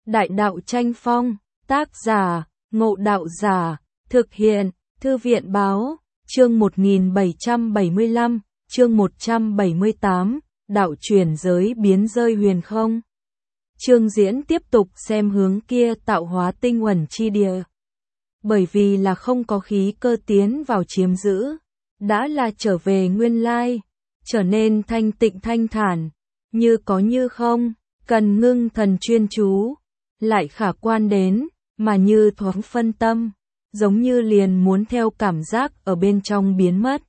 Đại đạo tranh phong, tác giả, Ngộ Đạo Giả, thực hiện, Thư viện báo, chương 1775, chương 178, đạo chuyển giới biến rơi huyền không. Chương diễn tiếp tục xem hướng kia tạo hóa tinh uẩn chi địa. Bởi vì là không có khí cơ tiến vào chiếm giữ, đã là trở về nguyên lai, trở nên thanh tịnh thanh thản, như có như không, cần ngưng thần chuyên chú, lại khả quan đến, mà như thoáng phân tâm, giống như liền muốn theo cảm giác ở bên trong biến mất.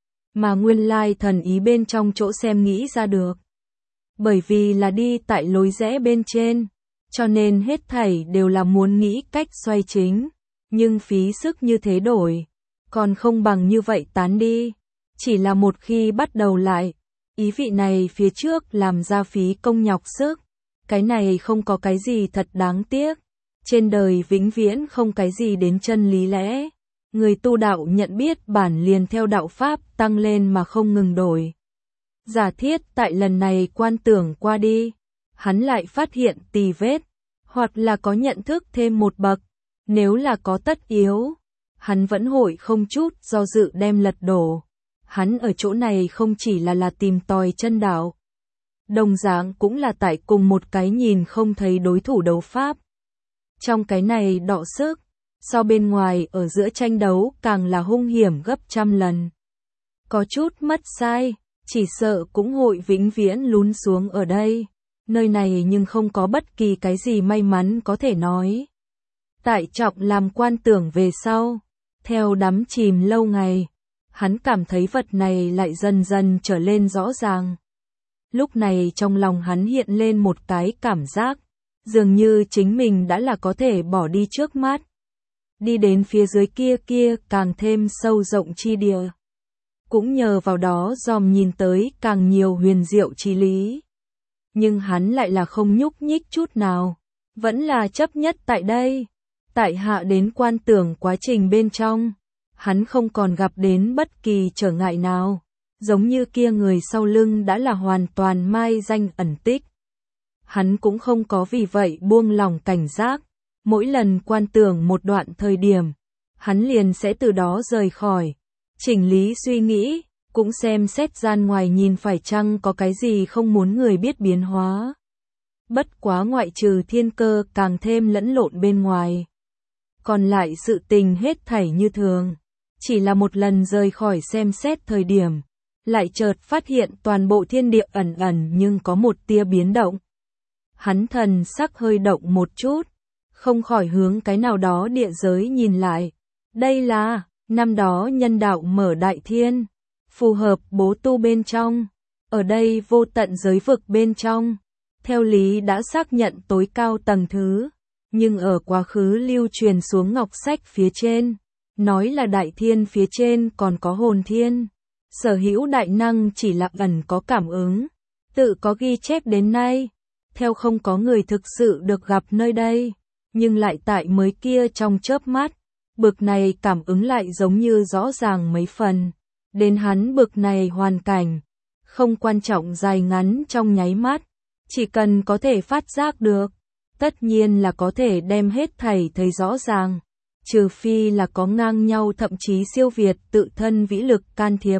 Mà nguyên lai thần ý bên trong chỗ xem nghĩ ra được. Bởi vì là đi tại lối rẽ bên trên, cho nên hết thảy đều là muốn nghĩ cách xoay chính, nhưng phí sức như thế đổi, còn không bằng như vậy tán đi. Chỉ là một khi bắt đầu lại, ý vị này phía trước làm ra phí công nhọc sức, cái này không có cái gì thật đáng tiếc. Trên đời vĩnh viễn không cái gì đến chân lý lẽ. Người tu đạo nhận biết bản liền theo đạo pháp tăng lên mà không ngừng đổi. Giả thiết tại lần này quan tưởng qua đi, hắn lại phát hiện tì vết, hoặc là có nhận thức thêm một bậc, nếu là có tất yếu, hắn vẫn hội không chút do dự đem lật đổ. Hắn ở chỗ này không chỉ là tìm tòi chân đạo, đồng dạng cũng là tại cùng một cái nhìn không thấy đối thủ đấu pháp. Trong cái này đọ sức, so bên ngoài ở giữa tranh đấu càng là hung hiểm gấp trăm lần. Có chút mất sai, chỉ sợ cũng hội vĩnh viễn lún xuống ở đây. Nơi này nhưng không có bất kỳ cái gì may mắn có thể nói. Tại trọng làm quan tưởng về sau, theo đắm chìm lâu ngày, hắn cảm thấy vật này lại dần dần trở lên rõ ràng. Lúc này trong lòng hắn hiện lên một cái cảm giác, dường như chính mình đã là có thể bỏ đi trước mắt, đi đến phía dưới kia càng thêm sâu rộng chi địa. Cũng nhờ vào đó dòm nhìn tới càng nhiều huyền diệu chi lý. Nhưng hắn lại là không nhúc nhích chút nào, vẫn là chấp nhất tại đây. Tại hạ đến quan tưởng quá trình bên trong, hắn không còn gặp đến bất kỳ trở ngại nào, giống như kia người sau lưng đã là hoàn toàn mai danh ẩn tích. Hắn cũng không có vì vậy buông lỏng cảnh giác, mỗi lần quan tưởng một đoạn thời điểm, hắn liền sẽ từ đó rời khỏi, chỉnh lý suy nghĩ, cũng xem xét gian ngoài nhìn phải chăng có cái gì không muốn người biết biến hóa. Bất quá ngoại trừ thiên cơ càng thêm lẫn lộn bên ngoài. Còn lại sự tình hết thảy như thường, chỉ là một lần rời khỏi xem xét thời điểm, lại chợt phát hiện toàn bộ thiên địa ẩn ẩn nhưng có một tia biến động. Hắn thần sắc hơi động một chút, không khỏi hướng cái nào đó địa giới nhìn lại. Đây là, năm đó nhân đạo mở đại thiên, phù hợp bố tu bên trong, ở đây vô tận giới vực bên trong, theo lý đã xác nhận tối cao tầng thứ, nhưng ở quá khứ lưu truyền xuống ngọc sách phía trên, nói là đại thiên phía trên còn có hồn thiên, sở hữu đại năng chỉ là ẩn có cảm ứng, tự có ghi chép đến nay, theo không có người thực sự được gặp nơi đây, nhưng lại tại mới kia trong chớp mắt, bực này cảm ứng lại giống như rõ ràng mấy phần, đến hắn bực này hoàn cảnh, không quan trọng dài ngắn trong nháy mắt, chỉ cần có thể phát giác được, tất nhiên là có thể đem hết thảy thấy rõ ràng, trừ phi là có ngang nhau thậm chí siêu việt tự thân vĩ lực can thiệp.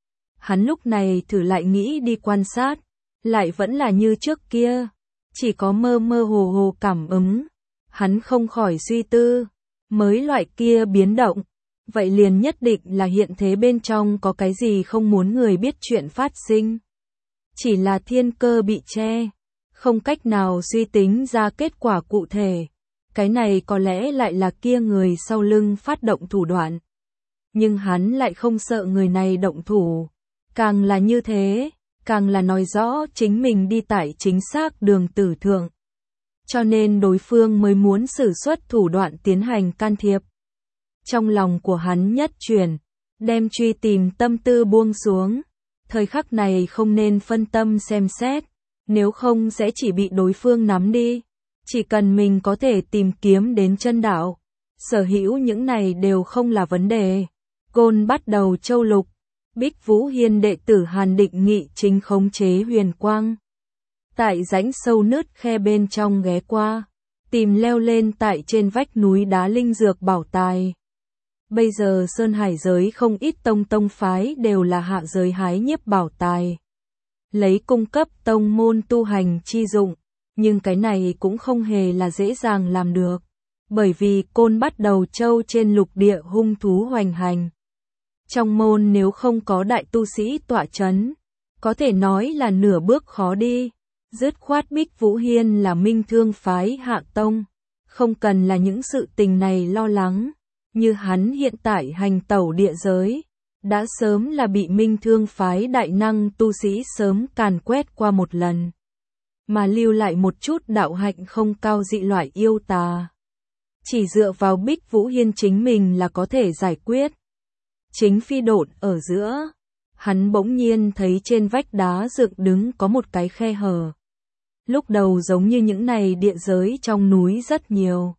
Hắn lúc này thử lại nghĩ đi quan sát, lại vẫn là như trước kia, chỉ có mơ mơ hồ hồ cảm ứng. Hắn không khỏi suy tư, mới loại kia biến động, vậy liền nhất định là hiện thế bên trong có cái gì không muốn người biết chuyện phát sinh. Chỉ là thiên cơ bị che, không cách nào suy tính ra kết quả cụ thể. Cái này có lẽ lại là kia người sau lưng phát động thủ đoạn. Nhưng hắn lại không sợ người này động thủ. Càng là như thế, càng là nói rõ chính mình đi tại chính xác đường tử thượng. Cho nên đối phương mới muốn sử xuất thủ đoạn tiến hành can thiệp. Trong lòng của hắn nhất chuyển, đem truy tìm tâm tư buông xuống. Thời khắc này không nên phân tâm xem xét, nếu không sẽ chỉ bị đối phương nắm đi. Chỉ cần mình có thể tìm kiếm đến chân đạo, sở hữu những này đều không là vấn đề. Côn bắt đầu châu lục, Bích Vũ Hiên đệ tử Hàn Định Nghị chính khống chế huyền quang. Tại rãnh sâu nứt khe bên trong ghé qua, tìm leo lên tại trên vách núi đá linh dược bảo tài. Bây giờ Sơn Hải giới không ít tông phái đều là hạ giới hái nhiếp bảo tài, lấy cung cấp tông môn tu hành chi dụng, nhưng cái này cũng không hề là dễ dàng làm được, bởi vì Côn Bắt Đầu Châu trên lục địa hung thú hoành hành. Trong môn nếu không có đại tu sĩ tọa chấn, có thể nói là nửa bước khó đi. Dứt khoát Bích Vũ Hiên là Minh Thương phái hạ tông, không cần là những sự tình này lo lắng, như hắn hiện tại hành tẩu địa giới, đã sớm là bị Minh Thương phái đại năng tu sĩ sớm càn quét qua một lần, mà lưu lại một chút đạo hạnh không cao dị loại yêu tà. Chỉ dựa vào Bích Vũ Hiên chính mình là có thể giải quyết. Chính phi độn ở giữa, hắn bỗng nhiên thấy trên vách đá dựng đứng có một cái khe hở. Lúc đầu giống như những này địa giới trong núi rất nhiều.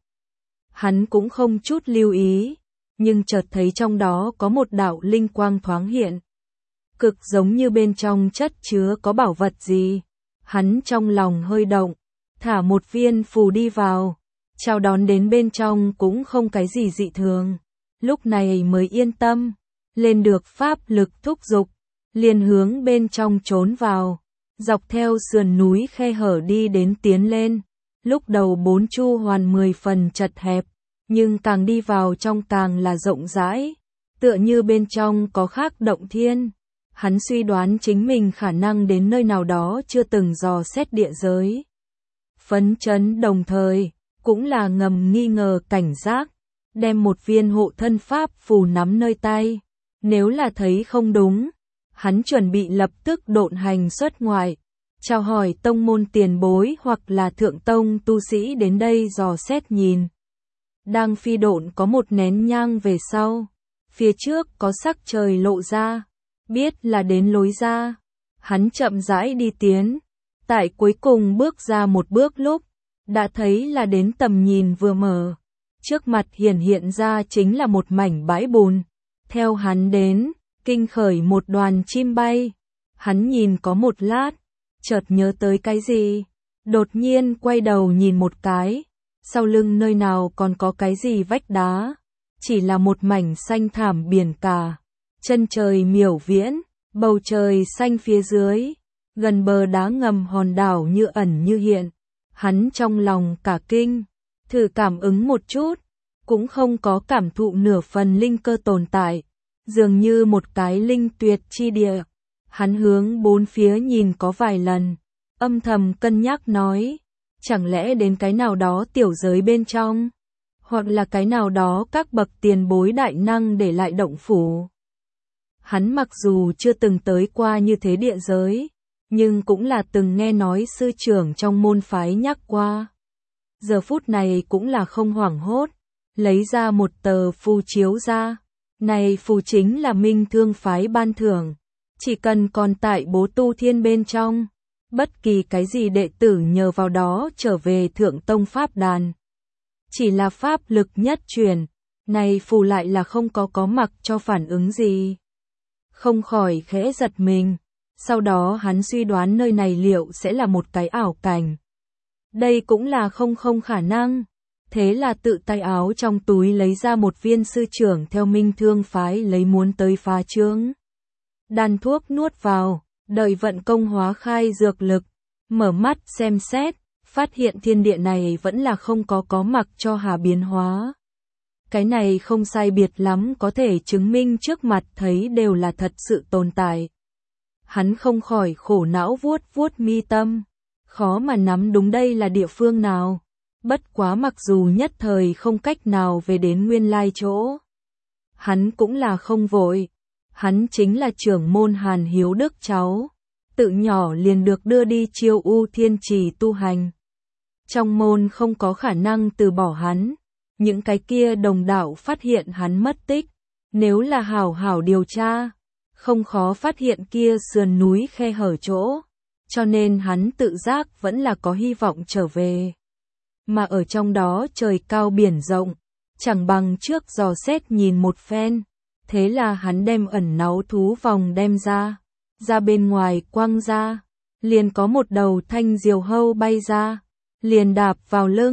Hắn cũng không chút lưu ý, nhưng chợt thấy trong đó có một đạo linh quang thoáng hiện. Cực giống như bên trong chất chứa có bảo vật gì. Hắn trong lòng hơi động, thả một viên phù đi vào, chào đón đến bên trong cũng không cái gì dị thường. Lúc này mới yên tâm, lên được pháp lực thúc giục, liền hướng bên trong trốn vào. Dọc theo sườn núi khe hở đi đến tiến lên, lúc đầu bốn chu hoàn 10 phần chật hẹp, nhưng càng đi vào trong càng là rộng rãi, tựa như bên trong có khác động thiên. Hắn suy đoán chính mình khả năng đến nơi nào đó chưa từng dò xét địa giới. Phấn chấn đồng thời, cũng là ngầm nghi ngờ cảnh giác, đem một viên hộ thân pháp phù nắm nơi tay. Nếu là thấy không đúng, hắn chuẩn bị lập tức độn hành xuất ngoại, chào hỏi tông môn tiền bối hoặc là thượng tông tu sĩ đến đây dò xét nhìn. Đang phi độn có một nén nhang về sau, phía trước có sắc trời lộ ra, biết là đến lối ra. Hắn chậm rãi đi tiến, tại cuối cùng bước ra một bước lúc, đã thấy là đến tầm nhìn vừa mở. Trước mặt hiện ra chính là một mảnh bãi bùn. Theo hắn đến, kinh khởi một đoàn chim bay. Hắn nhìn có một lát, chợt nhớ tới cái gì, đột nhiên quay đầu nhìn một cái, sau lưng nơi nào còn có cái gì vách đá, chỉ là một mảnh xanh thảm biển cả, chân trời miểu viễn, bầu trời xanh phía dưới, gần bờ đá ngầm hòn đảo như ẩn như hiện. Hắn trong lòng cả kinh, thử cảm ứng một chút, cũng không có cảm thụ nửa phần linh cơ tồn tại, dường như một cái linh tuyệt chi địa. Hắn hướng bốn phía nhìn có vài lần, âm thầm cân nhắc nói, chẳng lẽ đến cái nào đó tiểu giới bên trong, hoặc là cái nào đó các bậc tiền bối đại năng để lại động phủ. Hắn mặc dù chưa từng tới qua như thế địa giới, nhưng cũng là từng nghe nói sư trưởng trong môn phái nhắc qua. Giờ phút này cũng là không hoảng hốt, lấy ra một tờ phù chiếu ra. Này phù chính là Minh Thương phái ban thưởng, chỉ cần còn tại Bố Tu Thiên bên trong, bất kỳ cái gì đệ tử nhờ vào đó trở về Thượng Tông Pháp Đàn. Chỉ là pháp lực nhất truyền, này phù lại là không có mặc cho phản ứng gì. Không khỏi khẽ giật mình, sau đó hắn suy đoán nơi này liệu sẽ là một cái ảo cảnh. Đây cũng là không khả năng. Thế là tự tay áo trong túi lấy ra một viên sư trưởng theo Minh Thương phái lấy muốn tới phá trướng. Đan thuốc nuốt vào, đợi vận công hóa khai dược lực, mở mắt xem xét, phát hiện thiên địa này vẫn là không có mặc cho hà biến hóa. Cái này không sai biệt lắm có thể chứng minh trước mặt thấy đều là thật sự tồn tại. Hắn không khỏi khổ não vuốt mi tâm, khó mà nắm đúng đây là địa phương nào. Bất quá mặc dù nhất thời không cách nào về đến nguyên lai chỗ, hắn cũng là không vội. Hắn chính là trưởng môn Hàn Hiếu Đức cháu, tự nhỏ liền được đưa đi Chiêu U Thiên Trì tu hành. Trong môn không có khả năng từ bỏ hắn, những cái kia đồng đạo phát hiện hắn mất tích, nếu là hảo điều tra, không khó phát hiện kia sườn núi khe hở chỗ, cho nên hắn tự giác vẫn là có hy vọng trở về. Mà ở trong đó trời cao biển rộng, chẳng bằng trước dò xét nhìn một phen. Thế là hắn đem ẩn náu thú vòng đem ra bên ngoài quăng ra, liền có một đầu thanh diều hâu bay ra, liền đạp vào lưng,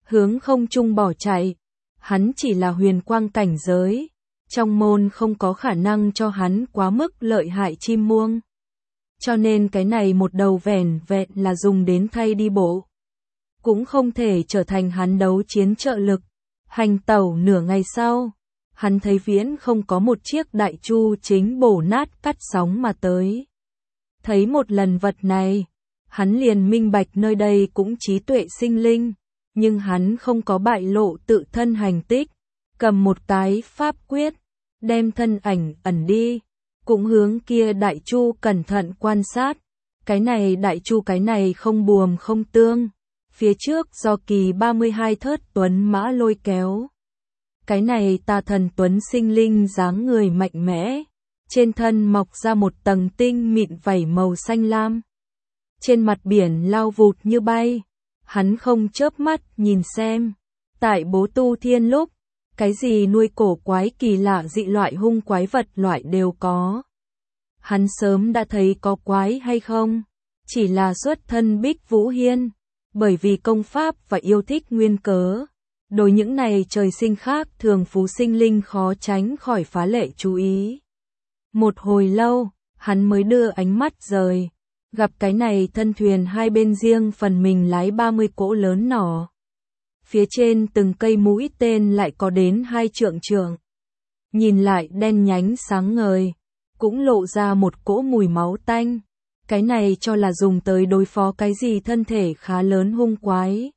hướng không trung bỏ chạy. Hắn chỉ là huyền quang cảnh giới, trong môn không có khả năng cho hắn quá mức lợi hại chim muông. Cho nên cái này một đầu vẻn vẹn là dùng đến thay đi bộ. Cũng không thể trở thành hắn đấu chiến trợ lực. Hành tẩu nửa ngày sau, hắn thấy viễn không có một chiếc đại chu chính bổ nát cắt sóng mà tới. Thấy một lần vật này, hắn liền minh bạch nơi đây cũng trí tuệ sinh linh, nhưng hắn không có bại lộ tự thân hành tích, cầm một cái pháp quyết, đem thân ảnh ẩn đi, cũng hướng kia đại chu cẩn thận quan sát. Cái này đại chu cái này không buồm không tương, phía trước do kỳ 32 thớt tuấn mã lôi kéo. Cái này tà thần tuấn sinh linh dáng người mạnh mẽ, trên thân mọc ra một tầng tinh mịn vảy màu xanh lam. Trên mặt biển lao vụt như bay, hắn không chớp mắt nhìn xem, tại Bố Tu Thiên lúc, cái gì nuôi cổ quái kỳ lạ dị loại hung quái vật loại đều có. Hắn sớm đã thấy có quái hay không, chỉ là xuất thân Bích Vũ Hiên, bởi vì công pháp và yêu thích nguyên cớ. Đối những này trời sinh khác thường phú sinh linh khó tránh khỏi phá lệ chú ý. Một hồi lâu, hắn mới đưa ánh mắt rời, gặp cái này thân thuyền hai bên riêng phần mình lái 30 cỗ lớn nỏ. Phía trên từng cây mũi tên lại có đến 2 trượng trượng. Nhìn lại đen nhánh sáng ngời, cũng lộ ra một cỗ mùi máu tanh. Cái này cho là dùng tới đối phó cái gì thân thể khá lớn hung quái.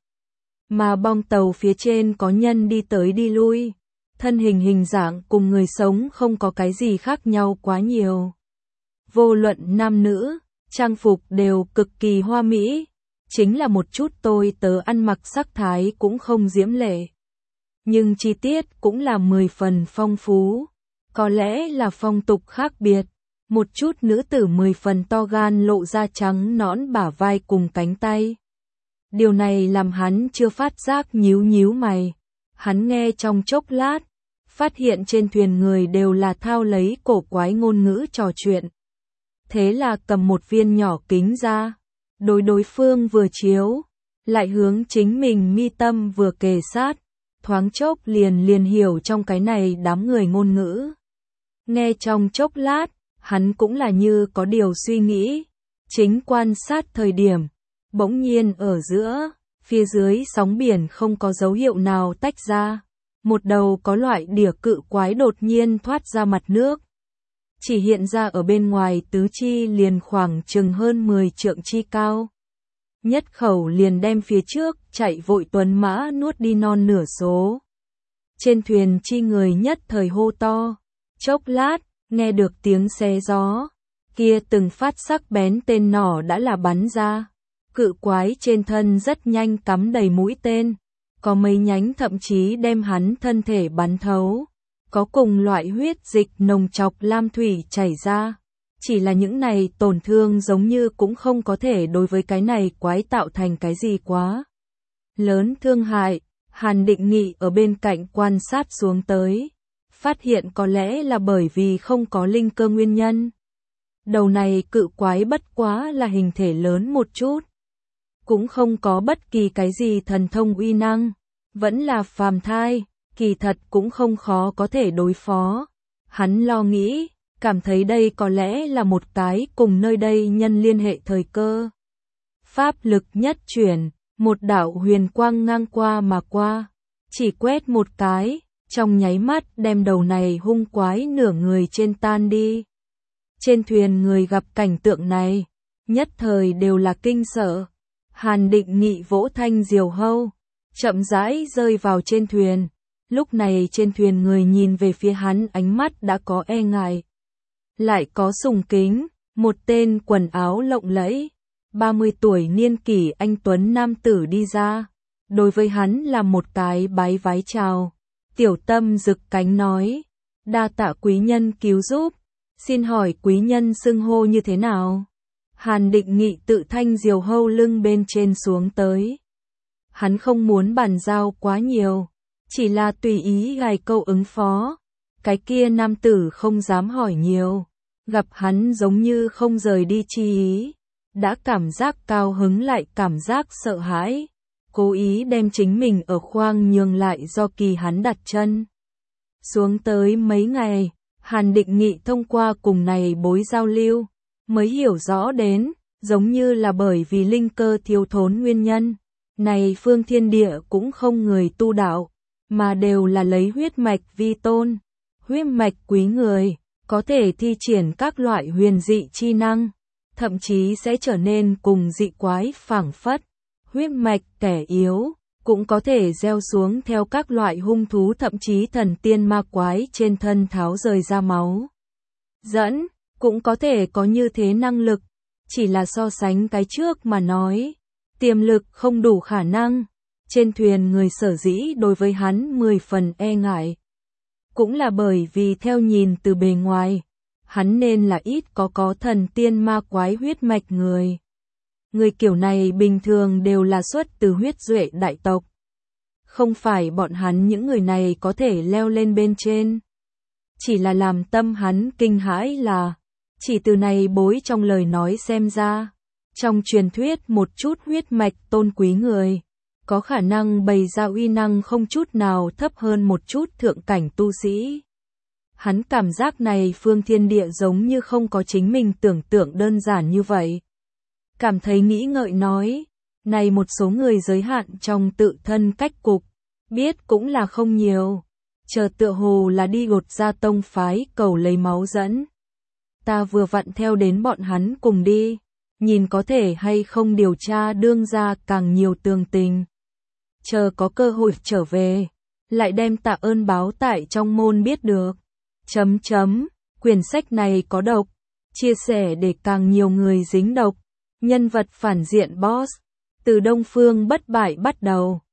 Mà bong tàu phía trên có nhân đi tới đi lui, thân hình dạng cùng người sống không có cái gì khác nhau quá nhiều. Vô luận nam nữ, trang phục đều cực kỳ hoa mỹ, chính là một chút tôi tớ ăn mặc sắc thái cũng không diễm lệ. Nhưng chi tiết cũng là 10 phần phong phú, có lẽ là phong tục khác biệt. Một chút nữ tử 10 phần to gan lộ ra trắng nõn bả vai cùng cánh tay. Điều này làm hắn chưa phát giác nhíu nhíu mày. Hắn nghe trong chốc lát, phát hiện trên thuyền người đều là thao lấy cổ quái ngôn ngữ trò chuyện. Thế là cầm một viên nhỏ kính ra, đối phương vừa chiếu, lại hướng chính mình mi tâm vừa kề sát, thoáng chốc liền hiểu trong cái này đám người ngôn ngữ. Nghe trong chốc lát, hắn cũng là như có điều suy nghĩ, chính quan sát thời điểm, bỗng nhiên ở giữa, phía dưới sóng biển không có dấu hiệu nào tách ra, một đầu có loại đỉa cự quái đột nhiên thoát ra mặt nước. Chỉ hiện ra ở bên ngoài tứ chi liền khoảng chừng hơn 10 trượng chi cao. Nhất khẩu liền đem phía trước chạy vội tuấn mã nuốt đi non nửa số. Trên thuyền chi người nhất thời hô to, chốc lát, nghe được tiếng xé gió, kia từng phát sắc bén tên nỏ đã là bắn ra. Cự quái trên thân rất nhanh cắm đầy mũi tên, có mấy nhánh thậm chí đem hắn thân thể bắn thấu, có cùng loại huyết dịch nồng chọc lam thủy chảy ra. Chỉ là những này tổn thương giống như cũng không có thể đối với cái này quái tạo thành cái gì quá lớn thương hại. Hàn Định Nghị ở bên cạnh quan sát xuống tới, phát hiện có lẽ là bởi vì không có linh cơ nguyên nhân. Đầu này cự quái bất quá là hình thể lớn một chút, cũng không có bất kỳ cái gì thần thông uy năng, vẫn là phàm thai, kỳ thật cũng không khó có thể đối phó. Hắn lo nghĩ, cảm thấy đây có lẽ là một cái cùng nơi đây nhân liên hệ thời cơ. Pháp lực nhất chuyển, một đạo huyền quang ngang qua mà qua, chỉ quét một cái, trong nháy mắt đem đầu này hung quái nửa người trên tan đi. Trên thuyền người gặp cảnh tượng này, nhất thời đều là kinh sợ. Hàn Định Nghị vỗ thanh diều hâu, chậm rãi rơi vào trên thuyền. Lúc này trên thuyền người nhìn về phía hắn ánh mắt đã có e ngại, lại có sùng kính. Một tên quần áo lộng lẫy, 30 tuổi niên kỷ anh tuấn nam tử đi ra, đối với hắn là một cái bái vái chào. Tiểu Tâm rực cánh nói, đa tạ quý nhân cứu giúp, xin hỏi quý nhân xưng hô như thế nào? Hàn Định Nghị tự thanh diều hâu lưng bên trên xuống tới. Hắn không muốn bàn giao quá nhiều, chỉ là tùy ý gài câu ứng phó. Cái kia nam tử không dám hỏi nhiều, gặp hắn giống như không rời đi chi ý, đã cảm giác cao hứng lại cảm giác sợ hãi. cố ý đem chính mình ở khoang nhường lại do Kỳ hắn đặt chân. Xuống tới mấy ngày, Hàn Định Nghị thông qua cùng này bối giao lưu, mới hiểu rõ đến, giống như là bởi vì linh cơ thiếu thốn nguyên nhân, này phương thiên địa cũng không người tu đạo, mà đều là lấy huyết mạch vi tôn, huyết mạch quý người, có thể thi triển các loại huyền dị chi năng, thậm chí sẽ trở nên cùng dị quái phảng phất, huyết mạch kẻ yếu, cũng có thể gieo xuống theo các loại hung thú thậm chí thần tiên ma quái trên thân tháo rời ra máu. Dẫn, cũng có thể có như thế năng lực, chỉ là so sánh cái trước mà nói, tiềm lực không đủ khả năng, trên thuyền người sở dĩ đối với hắn 10 phần e ngại. Cũng là bởi vì theo nhìn từ bề ngoài, hắn nên là ít có thần tiên ma quái huyết mạch người. Người kiểu này bình thường đều là xuất từ huyết duệ đại tộc. Không phải bọn hắn những người này có thể leo lên bên trên. Chỉ là làm tâm hắn kinh hãi là, chỉ từ này bối trong lời nói xem ra, trong truyền thuyết một chút huyết mạch tôn quý người, có khả năng bày ra uy năng không chút nào thấp hơn một chút thượng cảnh tu sĩ. Hắn cảm giác này phương thiên địa giống như không có chính mình tưởng tượng đơn giản như vậy. Cảm thấy nghĩ ngợi nói, này một số người giới hạn trong tự thân cách cục, biết cũng là không nhiều, chờ tựa hồ là đi gột ra tông phái cầu lấy máu dẫn. Ta vừa vặn theo đến bọn hắn cùng đi, nhìn có thể hay không điều tra đương ra càng nhiều tường tình. Chờ có cơ hội trở về, lại đem tạ ơn báo tại trong môn biết được. Quyển sách này có độc, chia sẻ để càng nhiều người dính độc. Nhân vật phản diện boss, từ Đông Phương bất bại bắt đầu.